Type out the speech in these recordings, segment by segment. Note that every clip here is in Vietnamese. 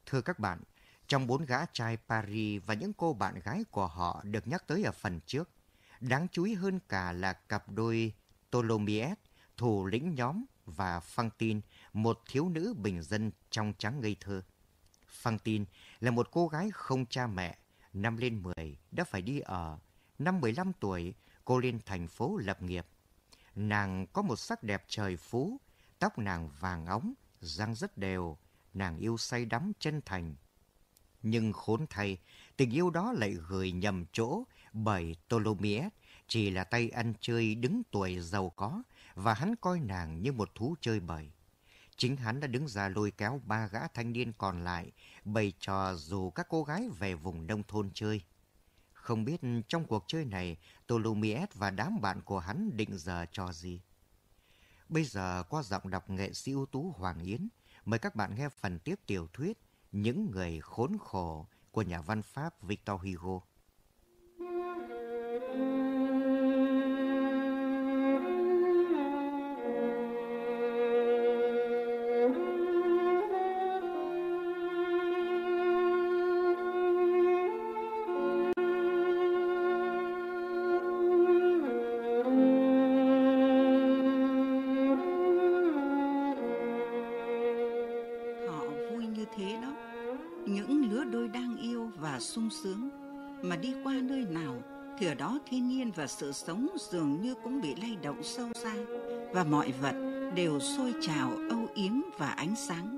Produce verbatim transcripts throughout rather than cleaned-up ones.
Thưa các bạn, trong bốn gã trai Paris và những cô bạn gái của họ được nhắc tới ở phần trước, đáng chú ý hơn cả là cặp đôi Tholomyès, thủ lĩnh nhóm, và Fantine, một thiếu nữ bình dân trong trắng ngây thơ. Fantine là một cô gái không cha mẹ, năm lên mười đã phải đi ở. Năm mười lăm tuổi, cô lên thành phố lập nghiệp. Nàng có một sắc đẹp trời phú, tóc nàng vàng óng, răng rất đều, nàng yêu say đắm chân thành. Nhưng khốn thay, tình yêu đó lại gửi nhầm chỗ, bởi Tholomyès chỉ là tay ăn chơi đứng tuổi giàu có, và hắn coi nàng như một thú chơi bời. Chính hắn đã đứng ra lôi kéo ba gã thanh niên còn lại, bày trò rủ các cô gái về vùng nông thôn chơi. Không biết trong cuộc chơi này, Tholomyès và đám bạn của hắn định giờ trò gì. Bây giờ qua giọng đọc nghệ sĩ ưu tú Hoàng Yến, mời các bạn nghe phần tiếp tiểu thuyết Những người khốn khổ của nhà văn Pháp Victor Hugo. Sung sướng, mà đi qua nơi nào thì ở đó thiên nhiên và sự sống dường như cũng bị lay động sâu xa, và mọi vật đều sôi trào âu yếm và ánh sáng.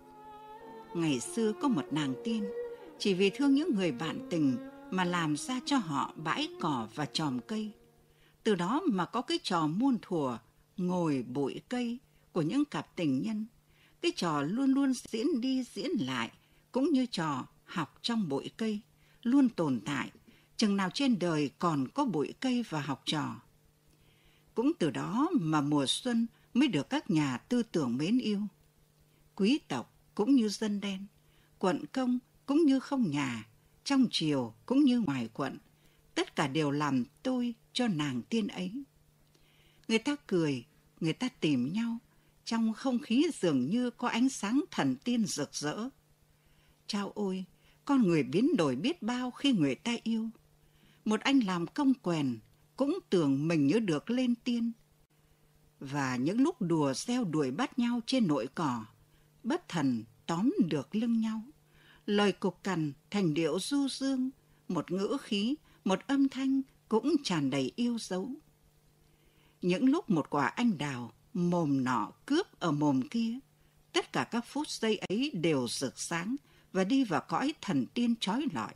Ngày xưa có một nàng tiên, chỉ vì thương những người bạn tình mà làm ra cho họ bãi cỏ và chòm cây. Từ đó mà có cái trò muôn thuở ngồi bụi cây của những cặp tình nhân. Cái trò luôn luôn diễn đi diễn lại, cũng như trò học trong bụi cây, luôn tồn tại, chừng nào trên đời còn có bụi cây và học trò. Cũng từ đó mà mùa xuân mới được các nhà tư tưởng mến yêu. Quý tộc cũng như dân đen, quận công cũng như không nhà, trong triều cũng như ngoài quận, tất cả đều làm tôi cho nàng tiên ấy. Người ta cười, người ta tìm nhau, trong không khí dường như có ánh sáng thần tiên rực rỡ. Chao ôi, con người biến đổi biết bao khi người ta yêu. Một anh làm công quèn cũng tưởng mình như được lên tiên. Và những lúc đùa reo đuổi bắt nhau trên nội cỏ, bất thần tóm được lưng nhau. Lời cục cằn thành điệu du dương, một ngữ khí, một âm thanh cũng tràn đầy yêu dấu. Những lúc một quả anh đào, mồm nọ cướp ở mồm kia, tất cả các phút giây ấy đều rực sáng và đi vào cõi thần tiên trói lọi.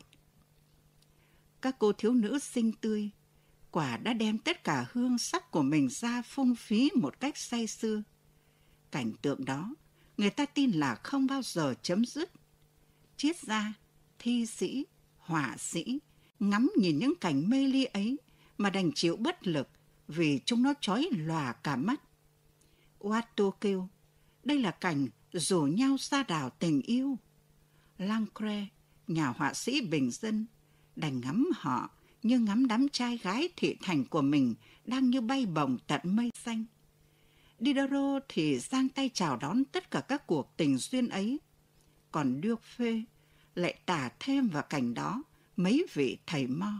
Các cô thiếu nữ xinh tươi, quả đã đem tất cả hương sắc của mình ra phung phí một cách say sưa. Cảnh tượng đó, người ta tin là không bao giờ chấm dứt. Triết gia, thi sĩ, họa sĩ ngắm nhìn những cảnh mê ly ấy mà đành chịu bất lực vì chúng nó chói lòa cả mắt. Watteau kêu, đây là cảnh rủ nhau ra đảo tình yêu. Lancret, nhà họa sĩ bình dân, đành ngắm họ như ngắm đám trai gái thị thành của mình đang như bay bổng tận mây xanh. Diderot thì giang tay chào đón tất cả các cuộc tình duyên ấy. Còn Dufay lại tả thêm vào cảnh đó mấy vị thầy mo.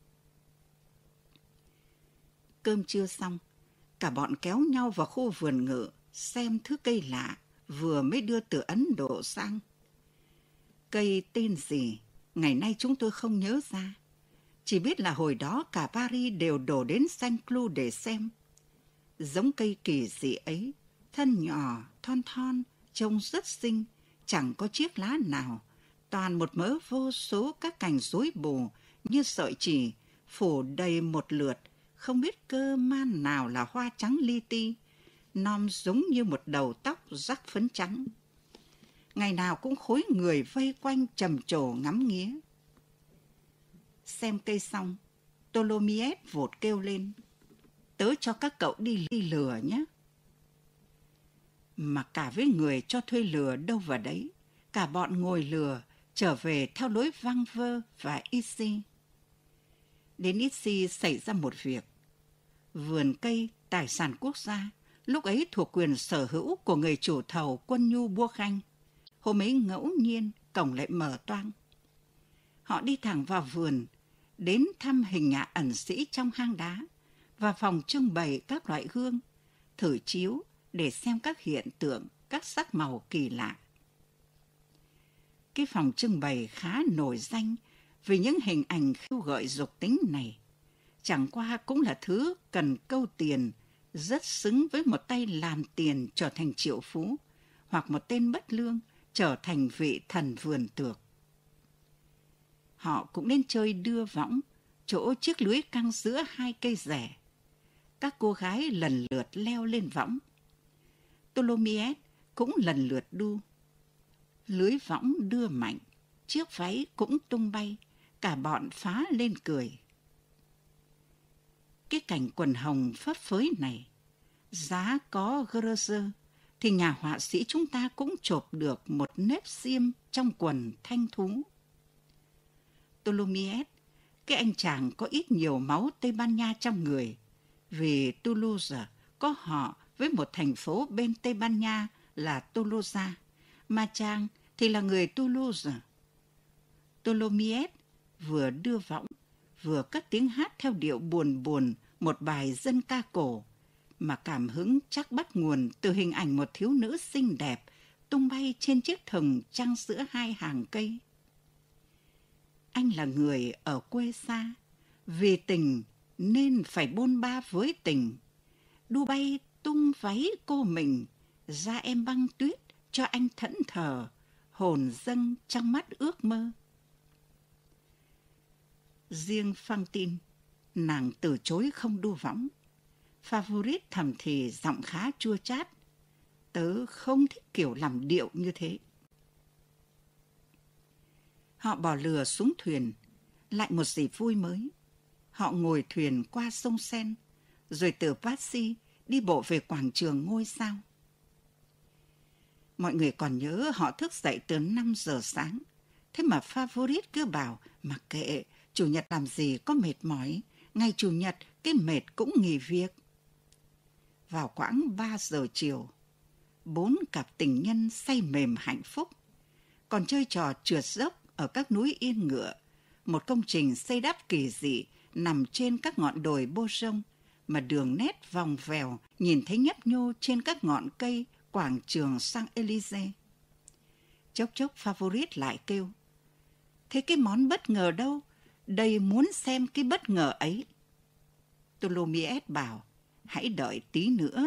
Cơm trưa xong, cả bọn kéo nhau vào khu vườn ngự xem thứ cây lạ vừa mới đưa từ Ấn Độ sang. Cây tên gì, ngày nay chúng tôi không nhớ ra. Chỉ biết là hồi đó cả Paris đều đổ đến Saint-Cloud để xem. Giống cây kỳ dị ấy, thân nhỏ, thon thon, trông rất xinh, chẳng có chiếc lá nào, toàn một mớ vô số các cành rối bù như sợi chỉ, phủ đầy một lượt, không biết cơ man nào là hoa trắng li ti, nom giống như một đầu tóc rắc phấn trắng. Ngày nào cũng khối người vây quanh trầm trồ ngắm nghía. Xem cây xong, Tholomyès vụt kêu lên, tớ cho các cậu đi, đi lừa nhé. Mà cả với người cho thuê lừa đâu vào đấy, cả bọn ngồi lừa trở về theo lối văng vơ và Issy. Đến Issy xảy ra một việc. Vườn cây, tài sản quốc gia, lúc ấy thuộc quyền sở hữu của người chủ thầu Quân Nhu Bua Khanh. Hôm ấy ngẫu nhiên cổng lại mở toang. Họ đi thẳng vào vườn, đến thăm hình nhà ẩn sĩ trong hang đá và phòng trưng bày các loại gương, thử chiếu để xem các hiện tượng, các sắc màu kỳ lạ. Cái phòng trưng bày khá nổi danh vì những hình ảnh khiêu gợi dục tính này. Chẳng qua cũng là thứ cần câu tiền, rất xứng với một tay làm tiền trở thành triệu phú, hoặc một tên bất lương trở thành vị thần vườn tược. Họ cũng nên chơi đưa võng, chỗ chiếc lưới căng giữa hai cây rẻ. Các cô gái lần lượt leo lên võng. Tholomyès cũng lần lượt đu. Lưới võng đưa mạnh, chiếc váy cũng tung bay, cả bọn phá lên cười. Cái cảnh quần hồng phấp phới này, giá có Greuze thì nhà họa sĩ chúng ta cũng chộp được một nếp xiêm trong quần thanh thú. Tholomyès, cái anh chàng có ít nhiều máu Tây Ban Nha trong người, vì Toulouse có họ với một thành phố bên Tây Ban Nha là Tolosa, mà chàng thì là người Toulouse. Tholomyès vừa đưa võng, vừa cất tiếng hát theo điệu buồn buồn một bài dân ca cổ, mà cảm hứng chắc bắt nguồn từ hình ảnh một thiếu nữ xinh đẹp tung bay trên chiếc thừng trăng giữa hai hàng cây. Anh là người ở quê xa, vì tình nên phải bôn ba với tình. Đu bay tung váy cô mình, ra em băng tuyết cho anh thẫn thờ, hồn dâng trong mắt ước mơ. Riêng Fantine, nàng từ chối không đu võng. Favourite thầm thì giọng khá chua chát. Tớ không thích kiểu làm điệu như thế. Họ bỏ lừa xuống thuyền, lại một dịp vui mới. Họ ngồi thuyền qua sông Sen, rồi từ Passy đi bộ về quảng trường ngôi sao. Mọi người còn nhớ họ thức dậy từ năm giờ sáng. Thế mà Favourite cứ bảo, mặc kệ, Chủ nhật làm gì có mệt mỏi, ngày Chủ nhật cái mệt cũng nghỉ việc. Vào quãng ba giờ chiều, bốn cặp tình nhân say mềm hạnh phúc, còn chơi trò trượt dốc ở các núi Yên Ngựa, một công trình xây đắp kỳ dị nằm trên các ngọn đồi Beaujon mà đường nét vòng vèo nhìn thấy nhấp nhô trên các ngọn cây quảng trường Champs-Élysées. Chốc chốc Favourite lại kêu, thế cái món bất ngờ đâu? Đây muốn xem cái bất ngờ ấy. Tholomyès bảo, hãy đợi tí nữa.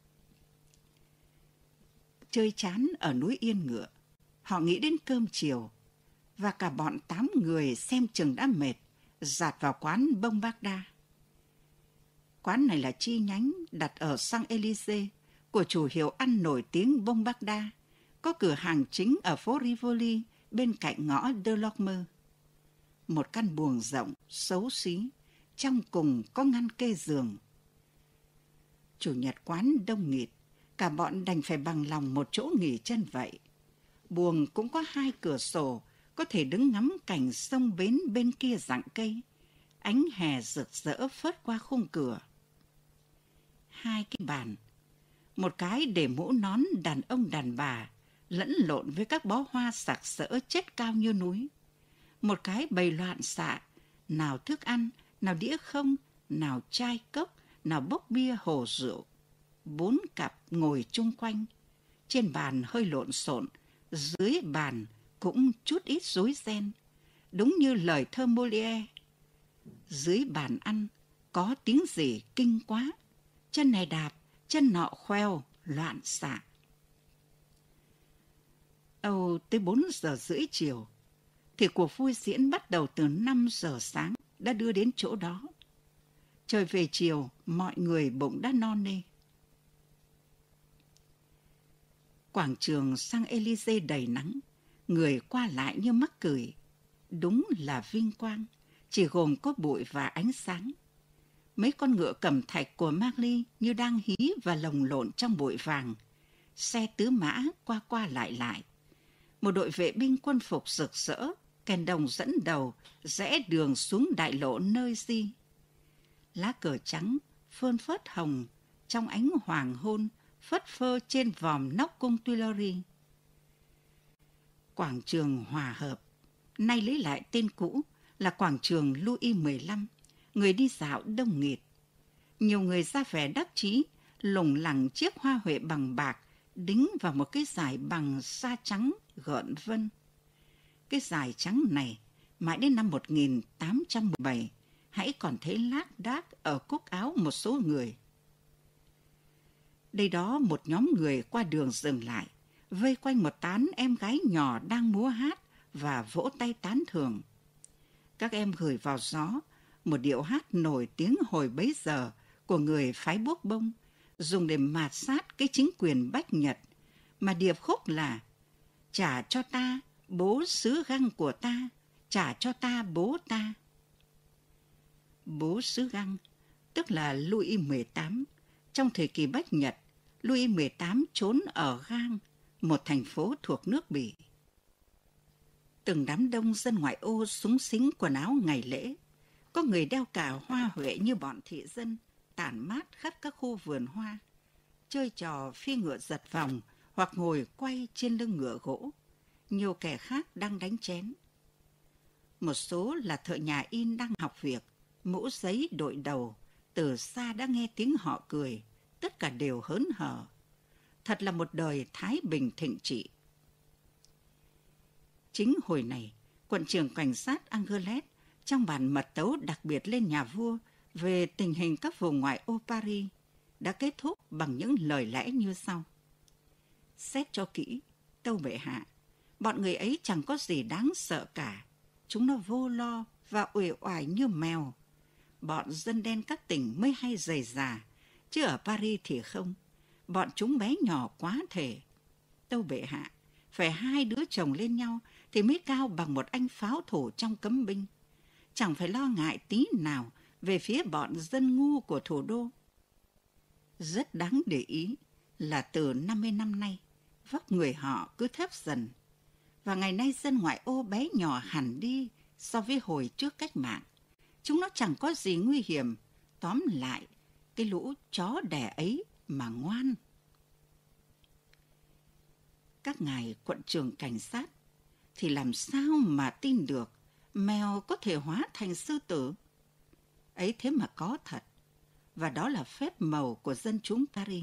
Chơi chán ở núi Yên Ngựa, họ nghĩ đến cơm chiều, và cả bọn tám người xem chừng đã mệt, dạt vào quán Bông Bagda. Quán này là chi nhánh đặt ở Champs-Élysées của chủ hiệu ăn nổi tiếng Bông Bagda, có cửa hàng chính ở phố Rivoli bên cạnh ngõ Delorme. Một căn buồng rộng, xấu xí, trong cùng có ngăn kê giường. Chủ nhật quán đông nghịt, cả bọn đành phải bằng lòng một chỗ nghỉ chân vậy. Buồng cũng có hai cửa sổ, có thể đứng ngắm cảnh sông bến bên kia rặng cây. Ánh hè rực rỡ phớt qua khung cửa. Hai cái bàn, một cái để mũ nón đàn ông đàn bà, lẫn lộn với các bó hoa sặc sỡ chất cao như núi. Một cái bày loạn xạ, nào thức ăn, nào đĩa không, nào chai cốc, nào bốc bia hồ rượu. Bốn cặp ngồi chung quanh, trên bàn hơi lộn xộn, dưới bàn cũng chút ít rối ren, đúng như lời thơ Molière. Dưới bàn ăn có tiếng gì kinh quá, chân này đạp, chân nọ khoeo, loạn xạ. Âu tới bốn giờ rưỡi chiều, thì cuộc vui diễn bắt đầu từ năm giờ sáng đã đưa đến chỗ đó. Trời về chiều, mọi người bụng đã no nê. Quảng trường Champs-Élysées đầy nắng, người qua lại như mắc cười. Đúng là vinh quang, chỉ gồm có bụi và ánh sáng. Mấy con ngựa cầm thạch của Marly như đang hí và lồng lộn trong bụi vàng. Xe tứ mã qua qua lại lại. Một đội vệ binh quân phục rực rỡ, kèn đồng dẫn đầu, rẽ đường xuống đại lộ nơi gì. Lá cờ trắng, phơn phớt hồng, trong ánh hoàng hôn, phất phơ trên vòm nóc cung Tuileries. quảng trường Hòa Hợp, nay lấy lại tên cũ là quảng trường Louis mười lăm, người đi dạo đông nghịt. Nhiều người ra vẻ đắc chí, lủng lẳng chiếc hoa huệ bằng bạc đính vào một cái dải bằng sa trắng gợn vân. Cái dải trắng này mãi đến năm một nghìn tám trăm mười bảy hãy còn thấy lác đác ở cúc áo một số người. Đây đó một nhóm người qua đường dừng lại, vây quanh một tán em gái nhỏ đang múa hát và vỗ tay tán thưởng. Các em gửi vào gió một điệu hát nổi tiếng hồi bấy giờ của người phái Bốc Bông, dùng để mạt sát cái chính quyền Bách Nhật, mà điệp khúc là: trả cho ta bố xứ Găng của ta, trả cho ta bố ta. Bố xứ Găng tức là Louis mười tám. Trong thời kỳ Bách Nhật, Louis mười tám trốn ở Gang, một thành phố thuộc nước Bỉ. Từng đám đông dân ngoại ô xúng xính quần áo ngày lễ. Có người đeo cả hoa huệ như bọn thị dân, tản mát khắp các khu vườn hoa, chơi trò phi ngựa giật vòng hoặc ngồi quay trên lưng ngựa gỗ. Nhiều kẻ khác đang đánh chén. Một số là thợ nhà in đang học việc, mũ giấy đội đầu, từ xa đã nghe tiếng họ cười, tất cả đều hớn hở. Thật là một đời thái bình thịnh trị. Chính hồi này, quận trưởng cảnh sát Angeles trong bản mật tấu đặc biệt lên nhà vua về tình hình các vùng ngoại ô Paris đã kết thúc bằng những lời lẽ như sau: xét cho kỹ, tâu bệ hạ, bọn người ấy chẳng có gì đáng sợ cả. Chúng nó vô lo và uể oải như mèo. Bọn dân đen các tỉnh mới hay dày dà, chứ ở Paris thì không. Bọn chúng bé nhỏ quá thể. Tâu bệ hạ, phải hai đứa chồng lên nhau thì mới cao bằng một anh pháo thủ trong cấm binh. Chẳng phải lo ngại tí nào về phía bọn dân ngu của thủ đô. Rất đáng để ý là từ năm mươi năm nay, vóc người họ cứ thấp dần. Và ngày nay dân ngoại ô bé nhỏ hẳn đi so với hồi trước cách mạng. Chúng nó chẳng có gì nguy hiểm. Tóm lại, cái lũ chó đẻ ấy mà ngoan. Các ngài quận trưởng cảnh sát thì làm sao mà tin được mèo có thể hóa thành sư tử? Ấy thế mà có thật. Và đó là phép màu của dân chúng Paris.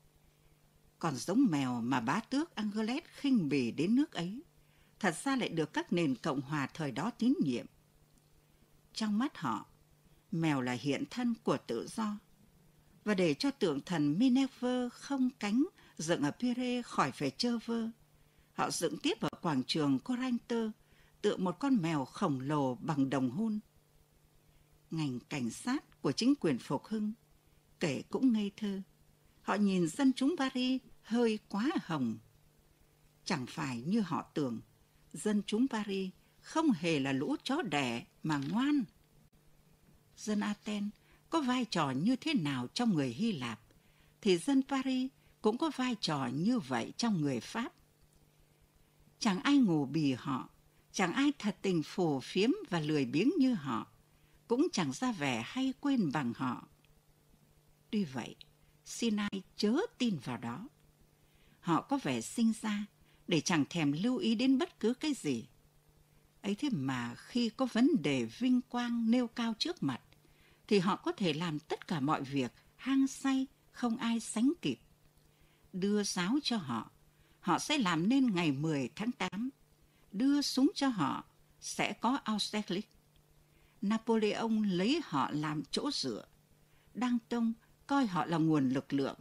Còn giống mèo mà bá tước Angeles khinh bỉ đến nước ấy, thật ra lại được các nền Cộng hòa thời đó tín nhiệm. Trong mắt họ, mèo là hiện thân của tự do. Và để cho tượng thần Minerve không cánh dựng ở Pire khỏi phải trơ vơ, họ dựng tiếp ở quảng trường Corinth tựa một con mèo khổng lồ bằng đồng hun. Ngành cảnh sát của chính quyền phục hưng kể cũng ngây thơ. Họ nhìn dân chúng Paris hơi quá hồng. Chẳng phải như họ tưởng, dân chúng Paris không hề là lũ chó đẻ mà ngoan. Dân Athens có vai trò như thế nào trong người Hy Lạp, thì dân Paris cũng có vai trò như vậy trong người Pháp. Chẳng ai ngủ bì họ, chẳng ai thật tình phù phiếm và lười biếng như họ, cũng chẳng ra vẻ hay quên bằng họ. Tuy vậy, xin ai chớ tin vào đó. Họ có vẻ sinh ra để chẳng thèm lưu ý đến bất cứ cái gì. Ấy thế mà khi có vấn đề vinh quang nêu cao trước mặt, thì họ có thể làm tất cả mọi việc hăng say không ai sánh kịp. Đưa giáo cho họ, họ sẽ làm nên ngày mười tháng tám. Đưa súng cho họ, sẽ có Austerlitz. Napoleon lấy họ làm chỗ dựa. Đăng Tông coi họ là nguồn lực lượng.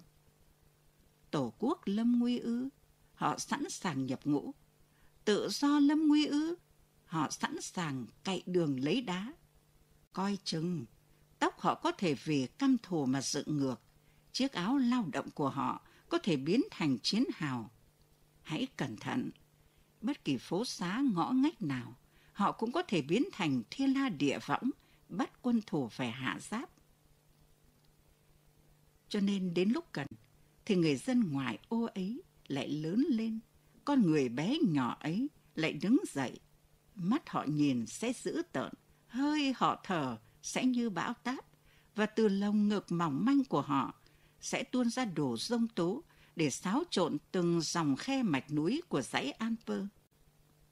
Tổ quốc lâm nguy ư, họ sẵn sàng nhập ngũ. Tự do lâm nguy ư, họ sẵn sàng cậy đường lấy đá. Coi chừng, tóc họ có thể vì căm thù mà dựng ngược. Chiếc áo lao động của họ có thể biến thành chiến hào. Hãy cẩn thận, bất kỳ phố xá ngõ ngách nào, họ cũng có thể biến thành thiên la địa võng, bắt quân thù phải hạ giáp. Cho nên đến lúc cần, thì người dân ngoại ô ấy lại lớn lên, con người bé nhỏ ấy lại đứng dậy. Mắt họ nhìn sẽ dữ tợn, hơi họ thở sẽ như bão táp, và từ lồng ngực mỏng manh của họ sẽ tuôn ra đổ giông tố để xáo trộn từng dòng khe mạch núi của dãy Alper.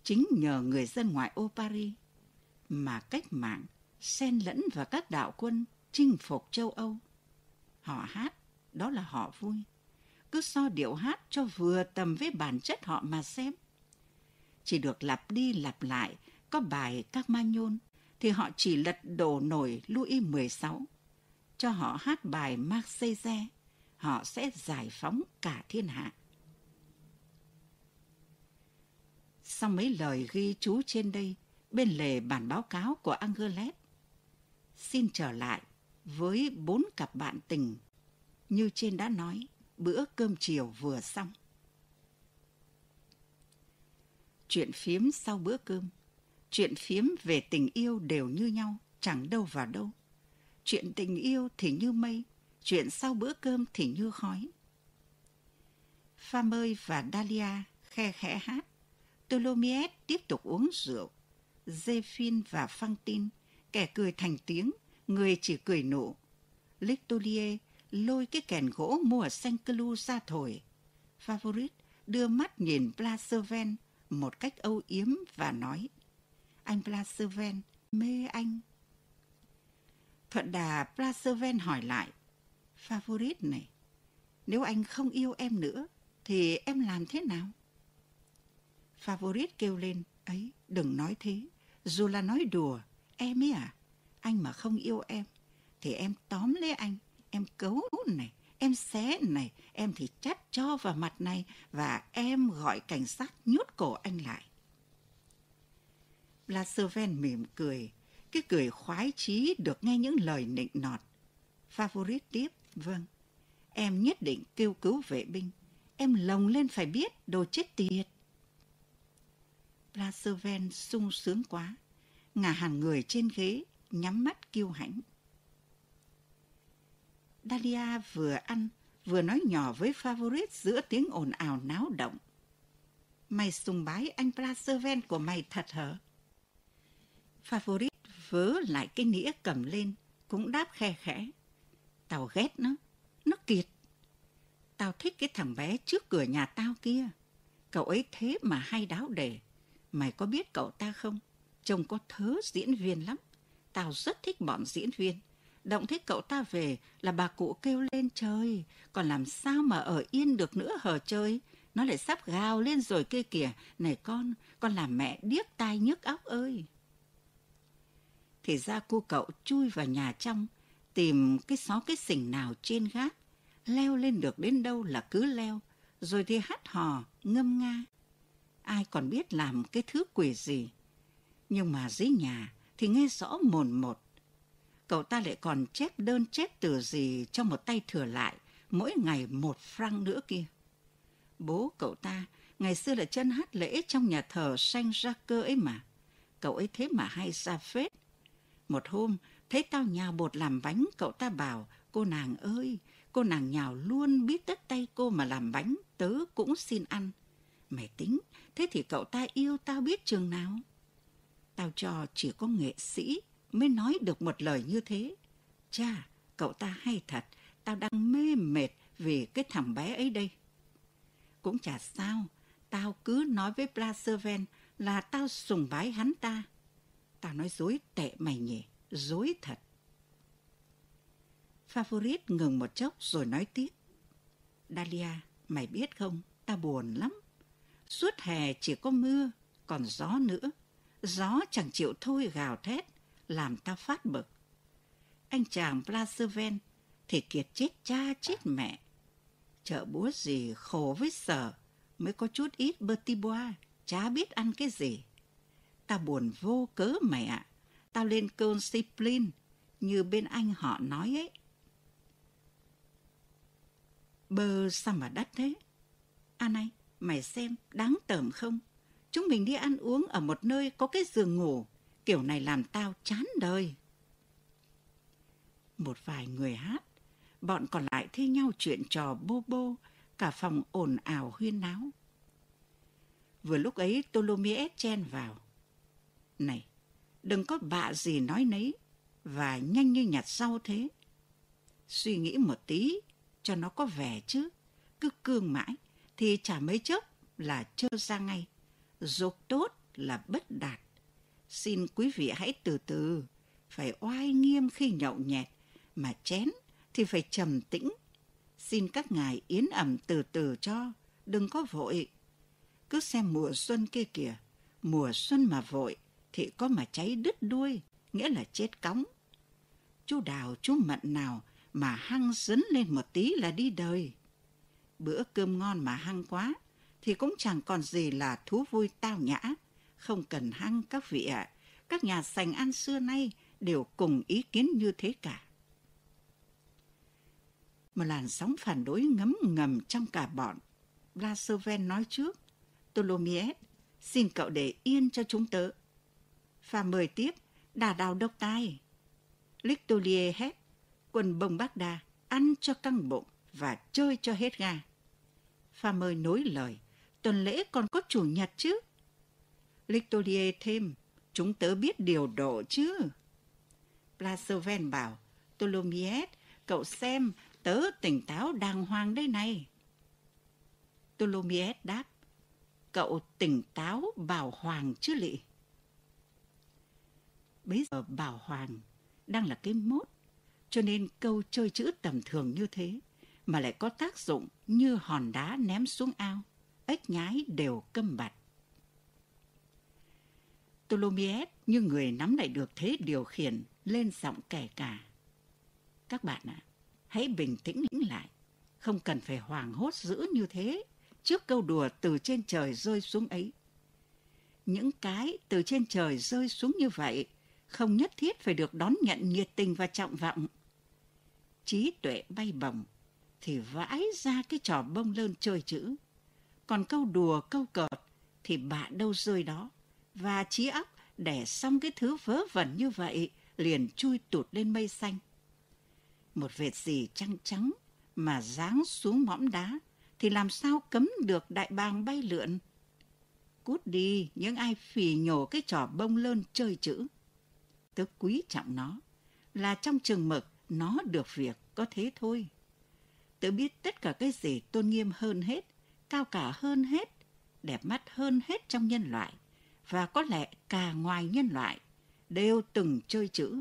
Chính nhờ người dân ngoại ô Paris mà cách mạng xen lẫn vào các đạo quân chinh phục châu Âu. Họ hát, đó là họ vui. Cứ so điệu hát cho vừa tầm với bản chất họ mà xem. Chỉ được lặp đi lặp lại có bài các ma nhôn thì họ chỉ lật đổ nổi Louis mười sáu. Cho họ hát bài Marseillaise, họ sẽ giải phóng cả thiên hạ. Sau mấy lời ghi chú trên đây, bên lề bản báo cáo của Angelet, xin trở lại với bốn cặp bạn tình, như trên đã nói, bữa cơm chiều vừa xong. Chuyện phiếm sau bữa cơm, chuyện phiếm về tình yêu đều như nhau, chẳng đâu vào đâu. Chuyện tình yêu thì như mây, chuyện sau bữa cơm thì như khói. Fameuil và Dahlia khe khẽ hát, Tholomyès tiếp tục uống rượu. Zéphine và Fantine, kẻ cười thành tiếng, người chỉ cười nụ. L'Étolier lôi cái kèn gỗ mua ở Saint-Cloud ra thổi. Favourite đưa mắt nhìn Blachevelle một cách âu yếm và nói, anh Blachevelle, mê anh. Thuận đà Blachevelle hỏi lại, Favourite này, nếu anh không yêu em nữa, thì em làm thế nào? Favourite kêu lên, ấy, đừng nói thế, dù là nói đùa, em ấy à, anh mà không yêu em, thì em tóm lấy anh, em cấu này, em xé này, em thì chát cho vào mặt này, và em gọi cảnh sát nhốt cổ anh lại. Blachevelle mỉm cười, cái cười khoái chí được nghe những lời nịnh nọt. Favourite tiếp, vâng, em nhất định kêu cứu vệ binh, em lồng lên phải biết, đồ chết tiệt. Blachevelle sung sướng quá, ngả hẳn người trên ghế, nhắm mắt kiêu hãnh. Dahlia vừa ăn, vừa nói nhỏ với Favourite giữa tiếng ồn ào náo động. Mày sùng bái anh Blachevelle của mày thật hả? Favourite vớ lại cái nĩa cầm lên, cũng đáp khe khẽ. Tao ghét nó, nó kiệt. Tao thích cái thằng bé trước cửa nhà tao kia. Cậu ấy thế mà hay đáo đề. Mày có biết cậu ta không? Trông có thớ diễn viên lắm. Tao rất thích bọn diễn viên. Động thấy cậu ta về là bà cụ kêu lên trời. Còn làm sao mà ở yên được nữa hờ chơi? Nó lại sắp gào lên rồi kia kìa. Này con, con làm mẹ điếc tai nhức óc ơi. Thì ra cô cậu chui vào nhà trong, tìm cái xó cái xỉnh nào trên gác. Leo lên được đến đâu là cứ leo. Rồi thì hát hò, ngâm nga. Ai còn biết làm cái thứ quỷ gì. Nhưng mà dưới nhà thì nghe rõ mồn một. Cậu ta lại còn chép đơn chép từ gì cho một tay thừa lại, mỗi ngày một franc nữa kia. Bố cậu ta ngày xưa là chân hát lễ trong nhà thờ Saint-Jacques ấy mà. Cậu ấy thế mà hay ra phết. Một hôm thấy tao nhào bột làm bánh, cậu ta bảo, cô nàng ơi, cô nàng nhào luôn biết tất tay cô mà làm bánh, tớ cũng xin ăn. Mày tính, thế thì cậu ta yêu tao biết chừng nào? Tao cho chỉ có nghệ sĩ mới nói được một lời như thế. Chà, cậu ta hay thật, tao đang mê mệt vì cái thằng bé ấy đây. Cũng chả sao, tao cứ nói với Blachevelle là tao sùng bái hắn ta. Tao nói dối tệ mày nhỉ, dối thật. Favourite ngừng một chốc rồi nói tiếp. Dahlia, mày biết không, tao buồn lắm. Suốt hè chỉ có mưa, còn gió nữa. Gió chẳng chịu thôi gào thét, làm tao phát bực. Anh chàng Blachevelle thì kiệt chết cha chết mẹ. Chợ búa gì khổ với sở, mới có chút ít petit bois, chả biết ăn cái gì. Tao buồn vô cớ mày ạ, tao lên cơn Ciplin, như bên anh họ nói ấy. Bơ sao mà đắt thế? À này, mày xem, đáng tởm không? Chúng mình đi ăn uống ở một nơi có cái giường ngủ, kiểu này làm tao chán đời. Một vài người hát, bọn còn lại thi nhau chuyện trò bô bô, cả phòng ồn ào huyên náo. Vừa lúc ấy Tholomyès chen vào. Này, đừng có bạ gì nói nấy, và nhanh như nhặt rau thế. Suy nghĩ một tí, cho nó có vẻ chứ. Cứ cương mãi, thì chả mấy chốc là trơ ra ngay. Dục tốt là bất đạt. Xin quý vị hãy từ từ, phải oai nghiêm khi nhậu nhẹt, mà chén thì phải trầm tĩnh. Xin các ngài yến ẩm từ từ cho, đừng có vội. Cứ xem mùa xuân kia kìa, mùa xuân mà vội thì có mà cháy đứt đuôi, nghĩa là chết cóng. Chú Đào chú Mận nào mà hăng dấn lên một tí là đi đời. Bữa cơm ngon mà hăng quá thì cũng chẳng còn gì là thú vui tao nhã. Không cần hăng các vị ạ, các nhà sành ăn xưa nay đều cùng ý kiến như thế cả. Một làn sóng phản đối ngấm ngầm trong cả bọn. Blasoven nói trước: Tholomyès, xin cậu để yên cho chúng tớ. Và mời tiếp: đà đào độc tai. Lictolier hét: quần bông Bác Đa, ăn cho căng bụng và chơi cho hết ga. Và mời nối lời: tuần lễ còn có chủ nhật chứ. Lictolier thêm: chúng tớ biết điều độ chứ. Blasoven bảo: Tholomyès, cậu xem, tớ tỉnh táo đàng hoàng đây này. Tholomyès đáp: cậu tỉnh táo bảo hoàng chứ lị. Bây giờ bảo hoàng đang là cái mốt, cho nên câu chơi chữ tầm thường như thế mà lại có tác dụng như hòn đá ném xuống ao, ếch nhái đều câm bặt. Tholomyès như người nắm lại được thế điều khiển, lên giọng kể cả: các bạn ạ, à, hãy bình tĩnh lại, không cần phải hoảng hốt dữ như thế trước câu đùa từ trên trời rơi xuống ấy. Những cái từ trên trời rơi xuống như vậy không nhất thiết phải được đón nhận nhiệt tình và trọng vọng. Trí tuệ bay bổng thì vãi ra cái trò bông lơn chơi chữ, còn câu đùa câu cợt thì bạ đâu rơi đó, và trí óc đẻ xong cái thứ vớ vẩn như vậy liền chui tụt lên mây xanh. Một vệt gì trăng trắng mà giáng xuống mỏm đá thì làm sao cấm được đại bàng bay lượn. Cút đi những ai phì nhổ cái trò bông lơn chơi chữ. Tớ quý trọng nó, là trong chừng mực nó được việc, có thế thôi. Tớ biết tất cả cái gì tôn nghiêm hơn hết, cao cả hơn hết, đẹp mắt hơn hết trong nhân loại, và có lẽ cả ngoài nhân loại, đều từng chơi chữ.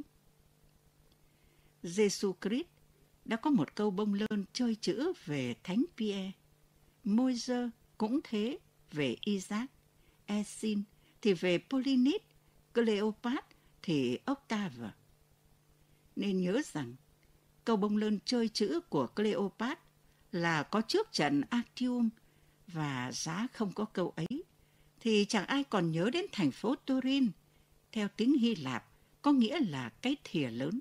Giê-xu Christ đã có một câu bông lơn chơi chữ về Thánh Pierre. Môi-giơ cũng thế về Isaac, Esin thì về Polynice, Cleopat thì Octave. Nên nhớ rằng câu bông lơn chơi chữ của Cleopat là có trước trận Actium, và giá không có câu ấy thì chẳng ai còn nhớ đến thành phố Turin, theo tiếng Hy Lạp có nghĩa là cái thìa lớn.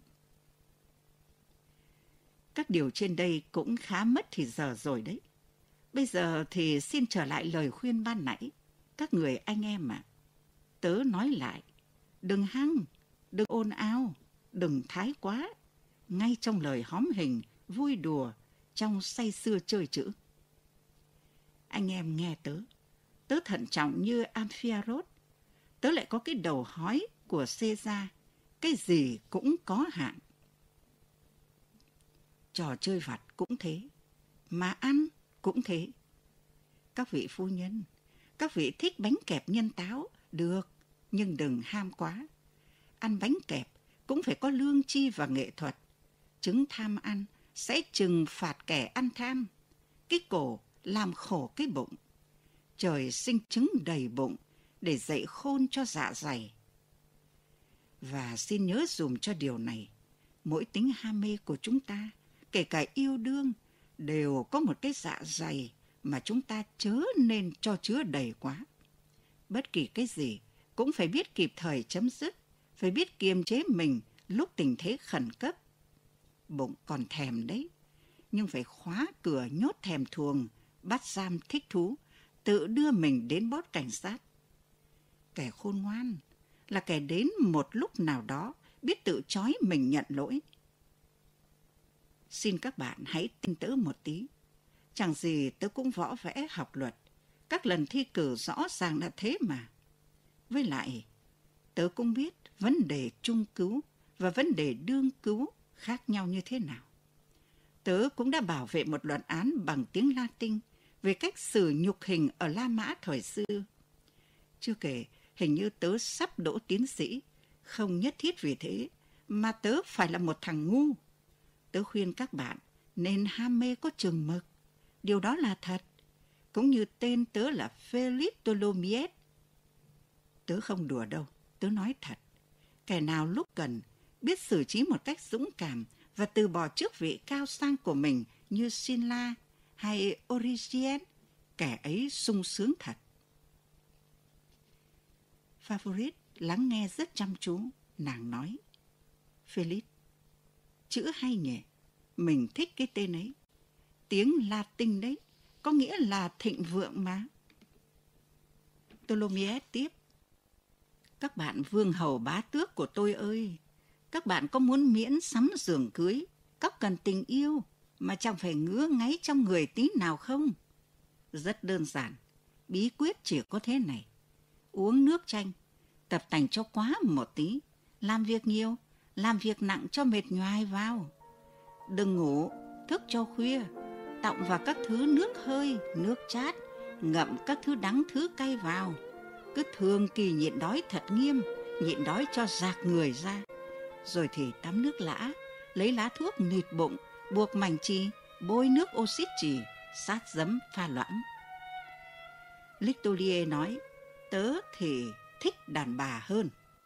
Các điều trên đây cũng khá mất thì giờ rồi đấy. Bây giờ thì xin trở lại lời khuyên ban nãy. Các người anh em ạ, à, tớ nói lại, đừng hăng, đừng ồn ào, đừng thái quá, ngay trong lời hóm hình, vui đùa, trong say sưa chơi chữ. Anh em nghe tớ, tớ thận trọng như Amphiaraus, tớ lại có cái đầu hói của Caesar, cái gì cũng có hạn. Trò chơi vặt cũng thế, mà ăn cũng thế. Các vị phu nhân, các vị thích bánh kẹp nhân táo, được, nhưng đừng ham quá. Ăn bánh kẹp cũng phải có lương tri và nghệ thuật. Chứng tham ăn sẽ trừng phạt kẻ ăn tham. Cái cổ làm khổ cái bụng. Trời sinh trứng đầy bụng để dạy khôn cho dạ dày. Và xin nhớ dùm cho điều này, mỗi tính ham mê của chúng ta, kể cả yêu đương, đều có một cái dạ dày mà chúng ta chớ nên cho chứa đầy quá. Bất kỳ cái gì cũng phải biết kịp thời chấm dứt, phải biết kiềm chế mình lúc tình thế khẩn cấp. Bụng còn thèm đấy, nhưng phải khóa cửa nhốt thèm thuồng, bắt giam thích thú, tự đưa mình đến bốt cảnh sát. Kẻ khôn ngoan là kẻ đến một lúc nào đó biết tự trói mình nhận lỗi. Xin các bạn hãy tin tớ một tí. Chẳng gì tớ cũng võ vẽ học luật. Các lần thi cử rõ ràng là thế mà. Với lại, tớ cũng biết vấn đề trung cứu và vấn đề đương cứu khác nhau như thế nào. Tớ cũng đã bảo vệ một luận án bằng tiếng Latin về cách xử nhục hình ở La Mã thời xưa. Chưa kể, Hình như tớ sắp đỗ tiến sĩ. Không nhất thiết vì thế mà tớ phải là một thằng ngu. Tớ khuyên các bạn nên ham mê có chừng mực. Điều đó là thật. Cũng như tên tớ là Felix Tholomyès. Tớ không đùa đâu, tớ nói thật. Kẻ nào lúc cần biết xử trí một cách dũng cảm và từ bỏ chức vị cao sang của mình như Sylla hay Origen, kẻ ấy sung sướng thật. Favourite lắng nghe rất chăm chú, nàng nói. Felix, chữ hay nhỉ, mình thích cái tên ấy. Tiếng Latin đấy, có nghĩa là thịnh vượng mà. Tholomyès tiếp. Các bạn vương hầu bá tước của tôi ơi, các bạn có muốn miễn sắm giường cưới, cóc cần tình yêu mà chẳng phải ngứa ngáy trong người tí nào không? Rất đơn giản, bí quyết chỉ có thế này. Uống nước chanh, tập tành cho quá một tí, làm việc nhiều, làm việc nặng cho mệt nhoài vào. Đừng ngủ, thức cho khuya, tọng vào các thứ nước hơi, nước chát, ngậm các thứ đắng thứ cay vào. Cứ thường kỳ nhịn đói thật nghiêm, nhịn đói cho rạc người ra. Rồi thì tắm nước lã, lấy lá thuốc nịt bụng, buộc mảnh chì, bôi nước oxit chì, sát giấm pha loãng. L'Écolier nói, tớ thì thích đàn bà hơn.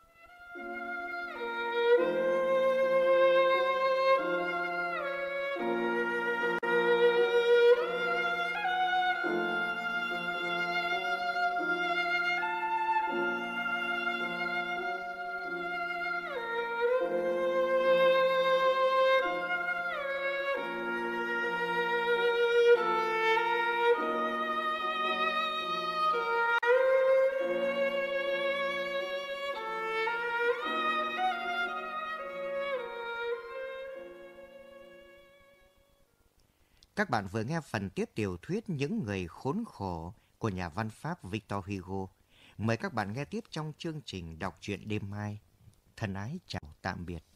Các bạn vừa nghe phần tiếp tiểu thuyết Những người khốn khổ của nhà văn Pháp Victor Hugo. Mời các bạn nghe tiếp trong chương trình đọc truyện đêm mai. Thân ái chào tạm biệt.